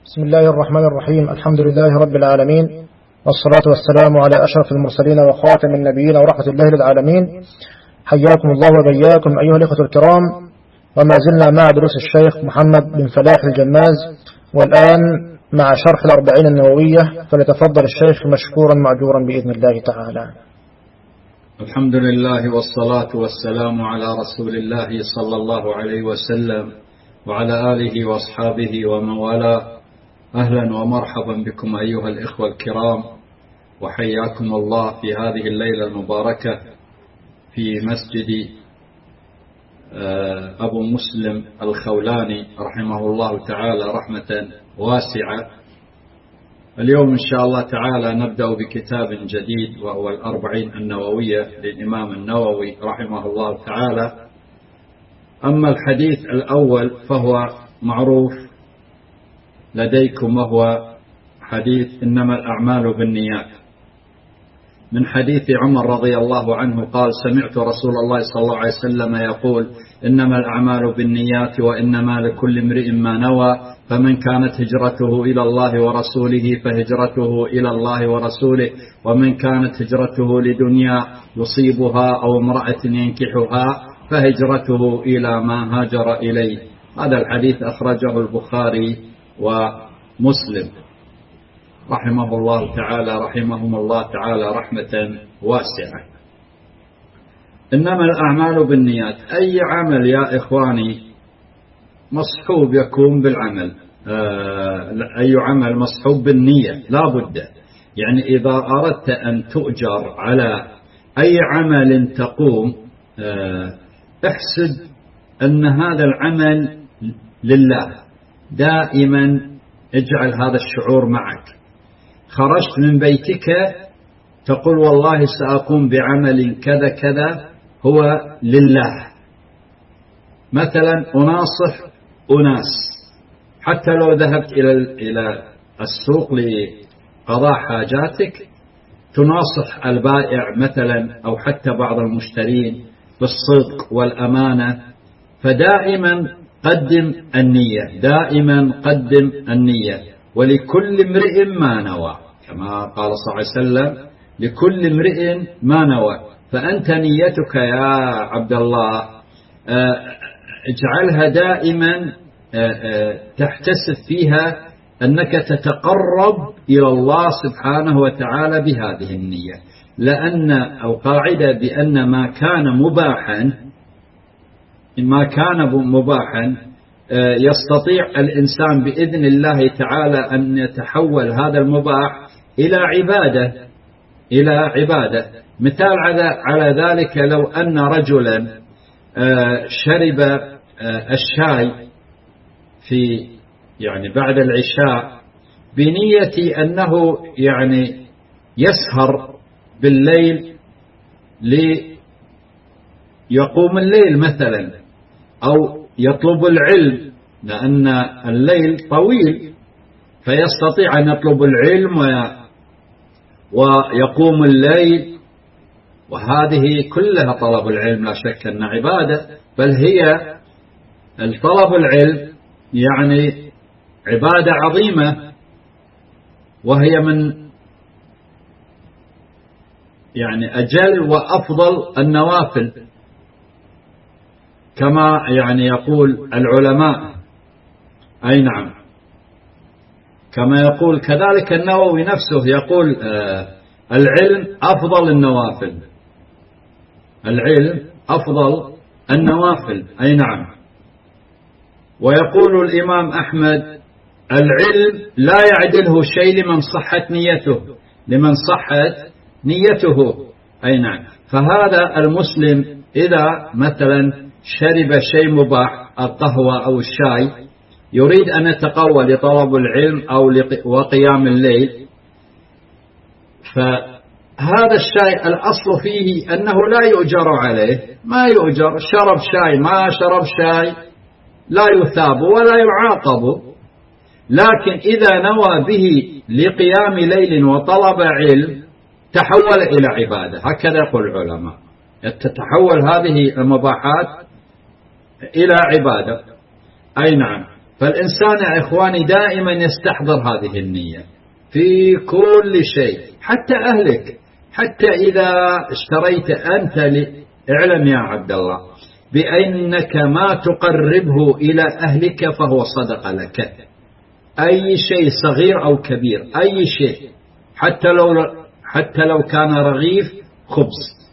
بسم الله الرحمن الرحيم. الحمد لله رب العالمين، والصلاة والسلام على أشرف المرسلين وخاتم النبيين ورحمة الله للعالمين. حياكم الله وبياكم أيها الإخوة الكرام، وما زلنا مع دروس الشيخ محمد بن فلاح الجماز، والآن مع شرح الأربعين النووية، فليتفضل الشيخ مشكورا مأجورا بإذن الله تعالى. الحمد لله والصلاة والسلام على رسول الله صلى الله عليه وسلم وعلى آله وأصحابه ومن والاه. أهلا ومرحبا بكم أيها الإخوة الكرام، وحياكم الله في هذه الليلة المباركة في مسجد أبو مسلم الخولاني رحمه الله تعالى رحمة واسعة. اليوم إن شاء الله تعالى نبدأ بكتاب جديد، وهو الأربعين النووية للإمام النووي رحمه الله تعالى. أما الحديث الأول فهو معروف لديكم، وهو حديث إنما الأعمال بالنيات، من حديث عمر رضي الله عنه قال: سمعت رسول الله صلى الله عليه وسلم يقول: إنما الأعمال بالنيات وإنما لكل امرئ ما نوى، فمن كانت هجرته إلى الله ورسوله فهجرته إلى الله ورسوله، ومن كانت هجرته لدنيا يصيبها أو امرأة ينكحها فهجرته إلى ما هاجر إليه. هذا الحديث أخرجه البخاري ومسلم رحمهم الله تعالى رحمة واسعة. إنما الأعمال بالنيات، أي عمل يا إخواني مصحوب يكون بالعمل، أي عمل مصحوب بالنية لا بد. يعني إذا أردت أن تؤجر على أي عمل تقوم، احسب أن هذا العمل لله. دائما اجعل هذا الشعور معك. خرجت من بيتك تقول والله سأقوم بعمل كذا كذا هو لله. مثلا أناصح أناس، حتى لو ذهبت إلى السوق لقضاء حاجاتك تناصح البائع مثلا، أو حتى بعض المشترين بالصدق والأمانة. فدائما قدم النية، دائما قدم النية. ولكل امرئ ما نوى، كما قال صلى الله عليه وسلم: لكل امرئ ما نوى. فأنت نيتك يا عبد الله اجعلها دائما تحتسب فيها أنك تتقرب إلى الله سبحانه وتعالى بهذه النية. لأن القاعدة بأن ما كان مباحا يستطيع الإنسان بإذن الله تعالى أن يتحول هذا المباح إلى عبادة. مثال على ذلك: لو أن رجلا شرب الشاي بعد العشاء بنية أنه يسهر بالليل ليقوم الليل مثلا، أو يطلب العلم، لأن الليل طويل فيستطيع أن يطلب العلم ويقوم الليل. وهذه كلها طلب العلم لا شك أن عبادة، بل هي طلب العلم عبادة عظيمة، وهي من أجل وأفضل النوافل، كما يقول العلماء. أي نعم، كما يقول كذلك النووي نفسه، يقول العلم أفضل النوافل، العلم أفضل النوافل. أي نعم. ويقول الإمام أحمد: العلم لا يعدله شيء لمن صحت نيته. أي نعم. فهذا المسلم إذا مثلا شرب شيء مباح، القهوة أو الشاي، يريد أن يتقوى لطلب العلم أو وقيام الليل، فهذا الشاي الأصل فيه أنه لا يؤجر عليه، ما يؤجر. شرب شاي ما شرب شاي لا يثاب ولا يعاقب. لكن إذا نوى به لقيام ليل وطلب علم تحول إلى عبادة. هكذا يقول العلماء، تتحول هذه المباحات إلى عبادة. أي نعم. فالإنسان يا إخواني دائما يستحضر هذه النية في كل شيء، حتى أهلك، حتى إذا اشتريت أنت اعلم يا عبد الله بأنك ما تقربه إلى أهلك فهو صدقة لك. أي شيء صغير أو كبير، أي شيء، حتى لو كان رغيف خبز،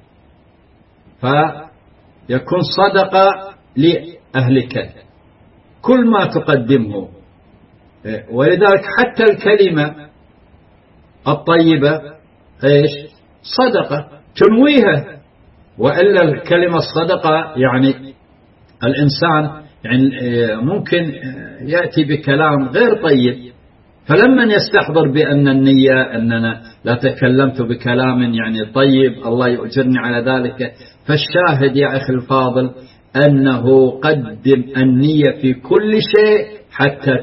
فيكون صدقة لأهلك كل ما تقدمه. ولذلك حتى الكلمة الطيبة ايش؟ صدقة تنويها. وإلا الكلمة الصدقة يعني الإنسان يعني ممكن يأتي بكلام غير طيب، فلما يستحضر بأن النية أننا لا تكلمت بكلام يعني طيب الله يؤجرني على ذلك. فالشاهد يا أخي الفاضل أنه قدم النية في كل شيء حتى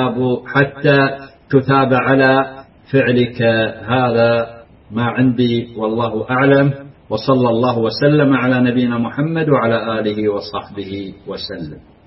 تثاب على فعلك. هذا ما عندي والله أعلم، وصلى الله وسلم على نبينا محمد وعلى آله وصحبه وسلم.